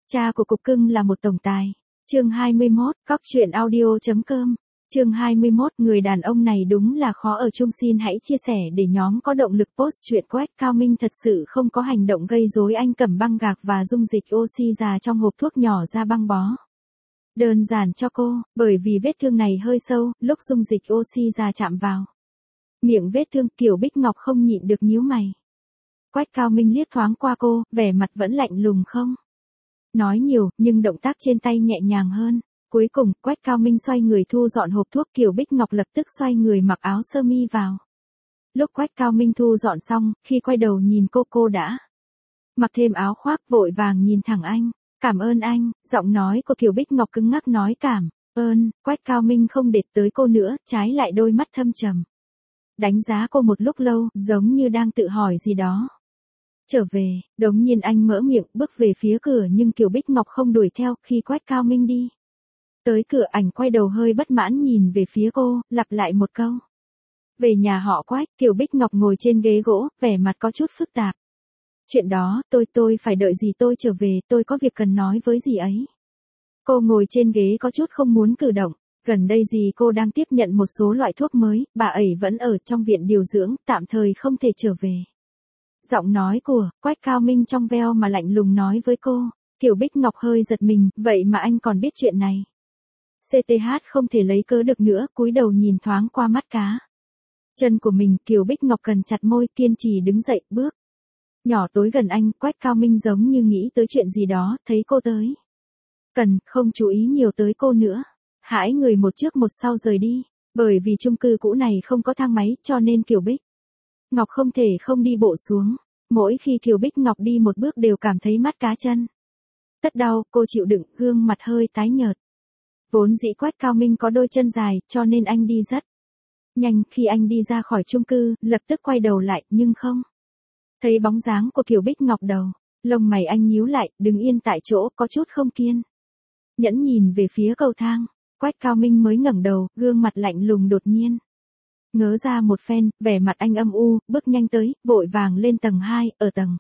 Cha của cục cưng là một tổng tài. Chương 21, Cóc truyện audio.com. Chương 21, người đàn ông này đúng là khó ở chung, xin hãy chia sẻ để nhóm có động lực post chuyện. Quách Cao Minh thật sự không có hành động gây rối, anh cầm băng gạc và dung dịch oxy già trong hộp thuốc nhỏ ra băng bó đơn giản cho cô, bởi vì vết thương này hơi sâu, lúc dung dịch oxy già chạm vào miệng vết thương, Kiều Bích Ngọc không nhịn được nhíu mày. Quách Cao Minh liếc thoáng qua cô, vẻ mặt vẫn lạnh lùng không nói nhiều, nhưng động tác trên tay nhẹ nhàng hơn. Cuối cùng, Quách Cao Minh xoay người thu dọn hộp thuốc, Kiều Bích Ngọc lập tức xoay người mặc áo sơ mi vào. Lúc Quách Cao Minh thu dọn xong, khi quay đầu nhìn cô đã mặc thêm áo khoác, vội vàng nhìn thẳng anh. Cảm ơn anh, giọng nói của Kiều Bích Ngọc cứng ngắc nói cảm ơn. Quách Cao Minh không để tới cô nữa, trái lại đôi mắt thâm trầm đánh giá cô một lúc lâu, giống như đang tự hỏi gì đó. Trở về, đống nhiên anh mở miệng bước về phía cửa, nhưng Kiều Bích Ngọc không đuổi theo. Khi Quách Cao Minh đi tới cửa, ảnh quay đầu hơi bất mãn nhìn về phía cô, lặp lại một câu. Về nhà họ Quách. Kiều Bích Ngọc ngồi trên ghế gỗ, vẻ mặt có chút phức tạp. Chuyện đó, tôi phải đợi gì tôi trở về, tôi có việc cần nói với dì ấy. Cô ngồi trên ghế có chút không muốn cử động. Gần đây dì cô đang tiếp nhận một số loại thuốc mới, bà ấy vẫn ở trong viện điều dưỡng, tạm thời không thể trở về. Giọng nói của Quách Cao Minh trong veo mà lạnh lùng nói với cô. Kiều Bích Ngọc hơi giật mình, vậy mà anh còn biết chuyện này. CTH không thể lấy cớ được nữa, cúi đầu nhìn thoáng qua mắt cá chân của mình, Kiều Bích Ngọc cằn chặt môi, kiên trì đứng dậy, bước nhỏ tối gần anh. Quách Cao Minh giống như nghĩ tới chuyện gì đó, thấy cô tới cần không chú ý nhiều tới cô nữa. Hãi người một trước một sau rời đi. Bởi vì chung cư cũ này không có thang máy, cho nên Kiều Bích Ngọc không thể không đi bộ xuống. Mỗi khi Kiều Bích Ngọc đi một bước đều cảm thấy mắt cá chân tất đau, cô chịu đựng, gương mặt hơi tái nhợt. Vốn dĩ Quách Cao Minh có đôi chân dài, cho nên anh đi rất nhanh. Khi anh đi ra khỏi chung cư, lập tức quay đầu lại, nhưng không thấy bóng dáng của Kiều Bích Ngọc đâu. Lông mày anh nhíu lại, đứng yên tại chỗ, có chút không kiên nhẫn nhìn về phía cầu thang. Quách Cao Minh mới ngẩng đầu, gương mặt lạnh lùng đột nhiên ngớ ra một phen, vẻ mặt anh âm u, bước nhanh tới, vội vàng lên tầng 2, ở tầng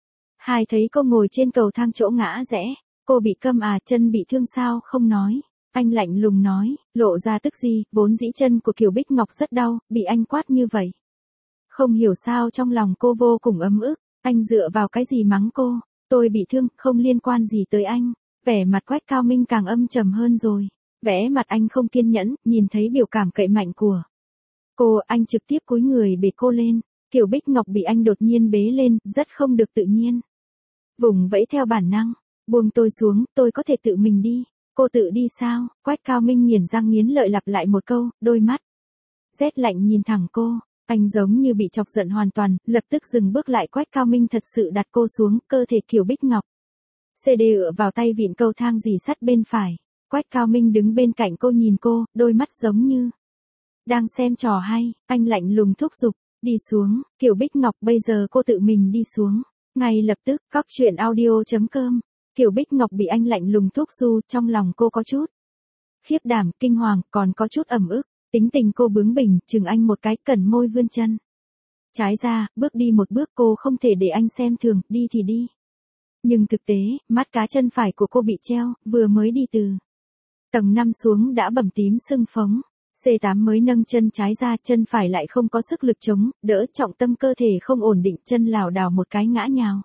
2 thấy cô ngồi trên cầu thang chỗ ngã rẽ. Cô bị câm à, chân bị thương sao không nói. Anh lạnh lùng nói, lộ ra tức gì, vốn dĩ chân của Kiều Bích Ngọc rất đau, bị anh quát như vậy. Không hiểu sao trong lòng cô vô cùng ấm ức. Anh dựa vào cái gì mắng cô? Tôi bị thương, không liên quan gì tới anh. Vẻ mặt Quách Cao Minh càng âm trầm hơn rồi. Vẻ mặt anh không kiên nhẫn, nhìn thấy biểu cảm cậy mạnh của cô, anh trực tiếp cúi người bế cô lên. Kiều Bích Ngọc bị anh đột nhiên bế lên, rất không được tự nhiên. Vùng vẫy theo bản năng, buông tôi xuống, tôi có thể tự mình đi. Cô tự đi sao? Quách Cao Minh nghiến răng nghiến lợi lặp lại một câu, đôi mắt rét lạnh nhìn thẳng cô. Anh giống như bị chọc giận hoàn toàn, lập tức dừng bước lại. Quách Cao Minh thật sự đặt cô xuống, cơ thể Kiều Bích Ngọc CD ựa vào tay vịn cầu thang dì sắt bên phải. Quách Cao Minh đứng bên cạnh cô nhìn cô, đôi mắt giống như đang xem trò hay. Anh lạnh lùng thúc giục, đi xuống. Kiều Bích Ngọc, bây giờ cô tự mình đi xuống. Ngay lập tức, Cóc truyện audio.com. Kiều Bích Ngọc bị anh lạnh lùng thúc giục, trong lòng cô có chút khiếp đảm, kinh hoàng, còn có chút ẩm ức. Tính tình cô bướng bỉnh, chừng anh một cái, cẩn môi vươn chân trái ra, bước đi một bước. Cô không thể để anh xem thường, đi thì đi. Nhưng thực tế, mắt cá chân phải của cô bị treo, vừa mới đi từ tầng 5 xuống đã bầm tím sưng phống. C8 mới nâng chân trái ra, chân phải lại không có sức lực chống đỡ, trọng tâm cơ thể không ổn định, chân lảo đảo một cái ngã nhào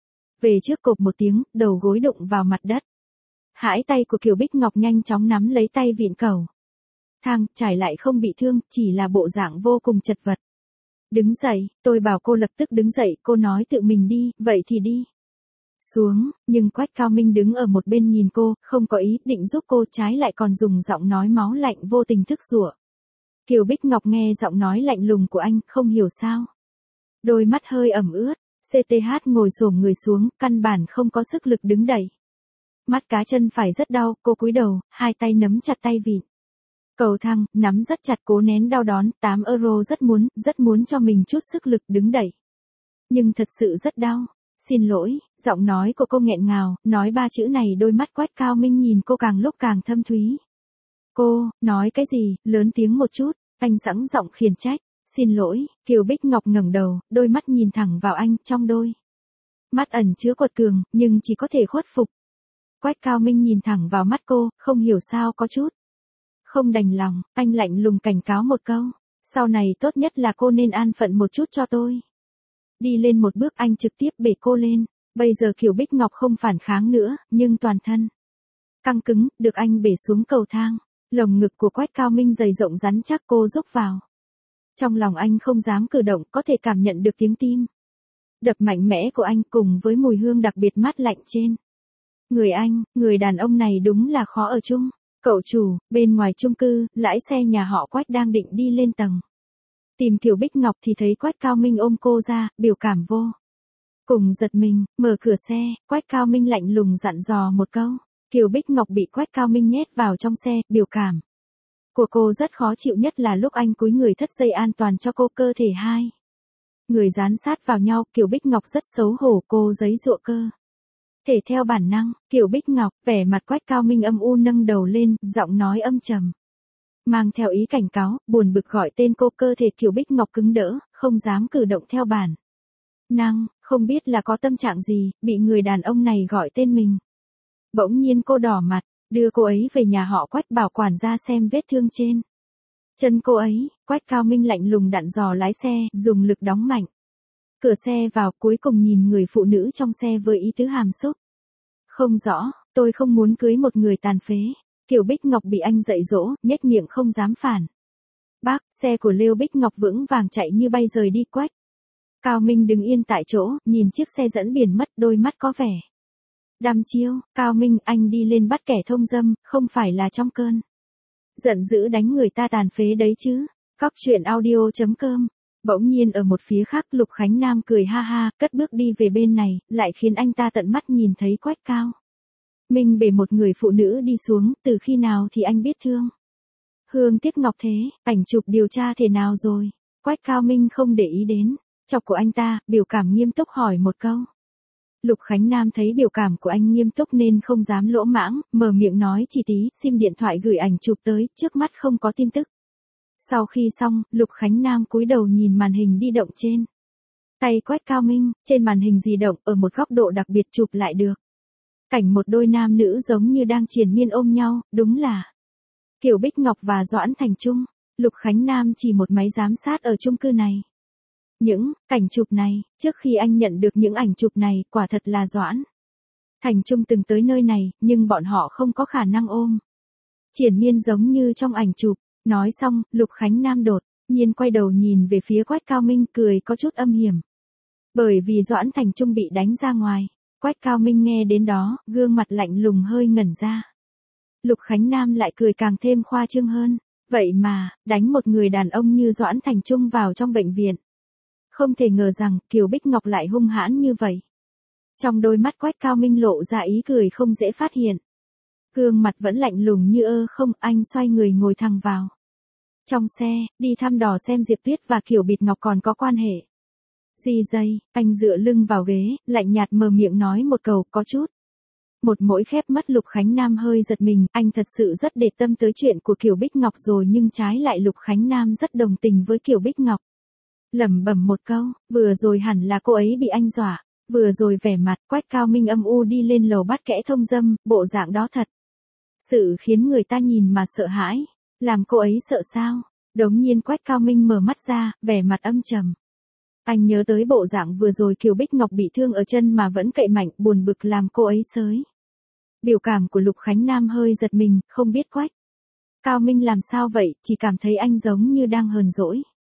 về trước, cộp một tiếng, đầu gối đụng vào mặt đất. Hãi, tay của Kiều Bích Ngọc nhanh chóng nắm lấy tay vịn cầu thang, trải lại không bị thương, chỉ là bộ dạng vô cùng chật vật. Đứng dậy, tôi bảo cô lập tức đứng dậy, cô nói tự mình đi, vậy thì đi xuống. Nhưng Quách Cao Minh đứng ở một bên nhìn cô, không có ý định giúp cô, trái lại còn dùng giọng nói máu lạnh vô tình thức giụa. Kiều Bích Ngọc nghe giọng nói lạnh lùng của anh, không hiểu sao đôi mắt hơi ẩm ướt. CTH ngồi xổm người xuống, căn bản không có sức lực đứng đẩy. Mắt cá chân phải rất đau, cô cúi đầu, hai tay nắm chặt tay vịn cầu thang, nắm rất chặt, cố nén đau đớn. 8 euro, rất muốn cho mình chút sức lực đứng đẩy. Nhưng thật sự rất đau. Xin lỗi, giọng nói của cô nghẹn ngào, nói 3 chữ này đôi mắt Quách Cao Minh nhìn cô càng lúc càng thâm thúy. Cô, nói cái gì, lớn tiếng một chút, anh sẵn giọng khiển trách. Xin lỗi. Kiều Bích Ngọc ngẩng đầu, đôi mắt nhìn thẳng vào anh, trong đôi mắt ẩn chứa quật cường, nhưng chỉ có thể khuất phục. Quách Cao Minh nhìn thẳng vào mắt cô, không hiểu sao có chút. Không đành lòng, anh lạnh lùng cảnh cáo một câu. Sau này tốt nhất là cô nên an phận một chút cho tôi. Đi lên một bước anh trực tiếp bế cô lên. Bây giờ Kiều Bích Ngọc không phản kháng nữa, nhưng toàn thân căng cứng, được anh bế xuống cầu thang. Lồng ngực của Quách Cao Minh dày rộng rắn chắc cô rúc vào. Trong lòng anh không dám cử động, có thể cảm nhận được tiếng tim đập mạnh mẽ của anh cùng với mùi hương đặc biệt mát lạnh trên người anh. Người đàn ông này đúng là khó ở chung. Cậu chủ, bên ngoài chung cư, lái xe nhà họ Quách đang định đi lên tầng tìm Kiều Bích Ngọc thì thấy Quách Cao Minh ôm cô ra, biểu cảm vô cùng giật mình. Mở cửa xe, Quách Cao Minh lạnh lùng dặn dò một câu. Kiều Bích Ngọc bị Quách Cao Minh nhét vào trong xe, biểu cảm của cô rất khó chịu, nhất là lúc anh cúi người thắt dây an toàn cho cô. Cơ thể hai người dán sát vào nhau, Kiều Bích Ngọc rất xấu hổ, cô giãy giụa cơ thể theo bản năng. Kiều Bích Ngọc, vẻ mặt Quách Cao Minh âm u nâng đầu lên, giọng nói âm trầm mang theo ý cảnh cáo, buồn bực gọi tên cô. Cơ thể Kiều Bích Ngọc cứng đỡ, không dám cử động theo bản năng, không biết là có tâm trạng gì, bị người đàn ông này gọi tên mình. Bỗng nhiên cô đỏ mặt, đưa cô ấy về nhà họ Quách, bảo quản gia xem vết thương trên chân cô ấy. Quách Cao Minh lạnh lùng dặn dò lái xe, dùng lực đóng mạnh cửa xe vào, cuối cùng nhìn người phụ nữ trong xe với ý tứ hàm xúc. Không rõ, tôi không muốn cưới một người tàn phế. Kiều Bích Ngọc bị anh dạy dỗ, nhếch miệng không dám phản bác. Xe của Lưu Bích Ngọc vững vàng chạy như bay rời đi. Quách Cao Minh đứng yên tại chỗ, nhìn chiếc xe dẫn biển mất, đôi mắt có vẻ đăm chiêu. Cao Minh, anh đi lên bắt kẻ thông dâm, không phải là trong cơn giận dữ đánh người ta tàn phế đấy chứ. Cóc truyện audio.com. Bỗng nhiên ở một phía khác, Lục Khánh Nam cười ha ha, cất bước đi về bên này, lại khiến anh ta tận mắt nhìn thấy Quách Cao Minh bế một người phụ nữ đi xuống. Từ khi nào thì anh biết thương hương tiếc ngọc thế? Ảnh chụp điều tra thế nào rồi? Quách Cao Minh không để ý đến chọc của anh ta, biểu cảm nghiêm túc hỏi một câu. Lục Khánh Nam thấy biểu cảm của anh nghiêm túc nên không dám lỗ mãng, mở miệng nói chỉ tí. Sim điện thoại gửi ảnh chụp tới, trước mắt không có tin tức. Sau khi xong, Lục Khánh Nam cúi đầu nhìn màn hình di động trên tay Quách Cao Minh. Trên màn hình di động, ở một góc độ đặc biệt chụp lại được cảnh một đôi nam nữ giống như đang triền miên ôm nhau, đúng là Kiều Bích Ngọc và Doãn Thành Trung. Lục Khánh Nam chỉ một máy giám sát ở chung cư này. Những cảnh chụp này, trước khi anh nhận được những ảnh chụp này, quả thật là Doãn Thành Trung từng tới nơi này, nhưng bọn họ không có khả năng ôm triền miên giống như trong ảnh chụp. Nói xong, Lục Khánh Nam đột nhiên quay đầu nhìn về phía Quách Cao Minh, cười có chút âm hiểm. Bởi vì Doãn Thành Trung bị đánh ra ngoài. Quách Cao Minh nghe đến đó, gương mặt lạnh lùng hơi ngẩn ra. Lục Khánh Nam lại cười càng thêm khoa trương hơn. Vậy mà, đánh một người đàn ông như Doãn Thành Trung vào trong bệnh viện. Không thể ngờ rằng, Kiều Bích Ngọc lại hung hãn như vậy. Trong đôi mắt Quách Cao Minh lộ ra ý cười không dễ phát hiện. Gương mặt vẫn lạnh lùng như không. Anh xoay người ngồi thẳng vào trong xe, đi thăm dò xem Diệp Tuyết và Kiều Bích Ngọc còn có quan hệ gì dây. Anh dựa lưng vào ghế, lạnh nhạt mở miệng nói một câu, có chút một mỗi khép mắt. Lục Khánh Nam hơi giật mình, anh thật sự rất để tâm tới chuyện của Kiều Bích Ngọc rồi, nhưng trái lại Lục Khánh Nam rất đồng tình với Kiều Bích Ngọc. Lẩm bẩm một câu, vừa rồi hẳn là cô ấy bị anh dọa. Vừa rồi vẻ mặt Quách Cao Minh âm u đi lên lầu bắt kẽ thông dâm, bộ dạng đó thật sự khiến người ta nhìn mà sợ hãi. Làm cô ấy sợ sao? Đống nhiên Quách Cao Minh mở mắt ra, vẻ mặt âm trầm. Anh nhớ tới bộ dạng vừa rồi Kiều Bích Ngọc bị thương ở chân mà vẫn cậy mạnh, buồn bực làm cô ấy sới. Biểu cảm của Lục Khánh Nam hơi giật mình, không biết Quách Cao Minh làm sao vậy, chỉ cảm thấy anh giống như đang hờn dỗi.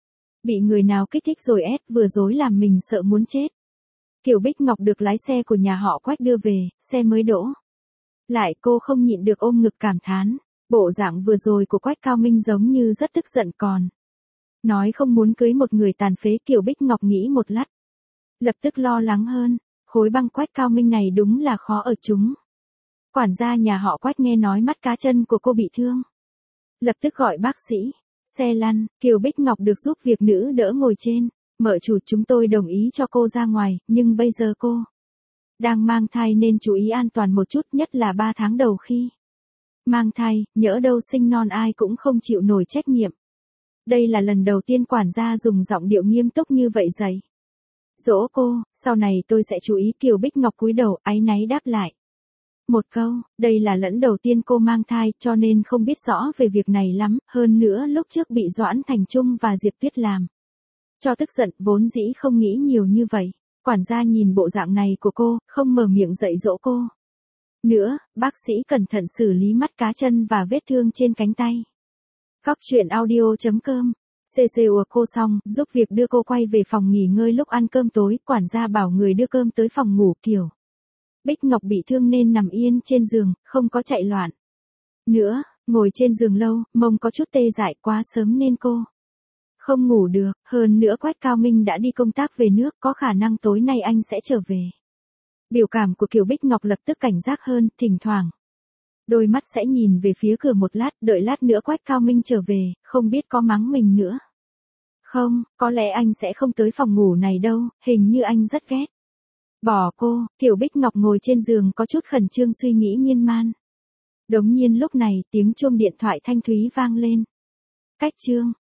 Bị người nào kích thích rồi vừa dối làm mình sợ muốn chết. Kiều Bích Ngọc được lái xe của nhà họ Quách đưa về, xe mới đỗ lại, cô không nhịn được ôm ngực cảm thán. Bộ dạng vừa rồi của Quách Cao Minh giống như rất tức giận, còn nói không muốn cưới một người tàn phế. Kiều Bích Ngọc nghĩ một lát, lập tức lo lắng hơn. Khối băng Quách Cao Minh này đúng là khó ở chúng. Quản gia nhà họ Quách nghe nói mắt cá chân của cô bị thương, lập tức gọi bác sĩ. Xe lăn, Kiều Bích Ngọc được giúp việc nữ đỡ ngồi trên. Mợ chủ, chúng tôi đồng ý cho cô ra ngoài, nhưng bây giờ cô đang mang thai nên chú ý an toàn một chút, nhất là 3 tháng đầu khi mang thai, nhỡ đâu sinh non ai cũng không chịu nổi trách nhiệm. Đây là lần đầu tiên quản gia dùng giọng điệu nghiêm túc như vậy dạy dỗ cô. Sau này tôi sẽ chú ý. Kiều Bích Ngọc cúi đầu áy náy đáp lại. một câu, đây là lần đầu tiên cô mang thai cho nên không biết rõ về việc này lắm, hơn nữa lúc trước bị Doãn Thành Trung và Diệp Tuyết làm cho tức giận, vốn dĩ không nghĩ nhiều như vậy. Quản gia nhìn bộ dạng này của cô, không mở miệng dạy dỗ cô. Nữa, bác sĩ cẩn thận xử lý mắt cá chân và vết thương trên cánh tay. Góc truyện audio.com. CCU cô xong, giúp việc đưa cô quay về phòng nghỉ ngơi lúc ăn cơm tối, quản gia bảo người đưa cơm tới phòng ngủ Kiều Bích Ngọc bị thương nên nằm yên trên giường, không có chạy loạn. Nữa, ngồi trên giường lâu, mông có chút tê dại quá sớm nên cô không ngủ được, hơn nữa Quách Cao Minh đã đi công tác về nước, có khả năng tối nay anh sẽ trở về. Biểu cảm của Kiều Bích Ngọc lập tức cảnh giác hơn, thỉnh thoảng đôi mắt sẽ nhìn về phía cửa một lát, đợi lát nữa Quách Cao Minh trở về, không biết có mắng mình nữa không, có lẽ anh sẽ không tới phòng ngủ này đâu, hình như anh rất ghét bỏ cô. Kiều Bích Ngọc ngồi trên giường có chút khẩn trương suy nghĩ miên man. Đống nhiên lúc này tiếng chuông điện thoại thanh thúy vang lên. Cách chương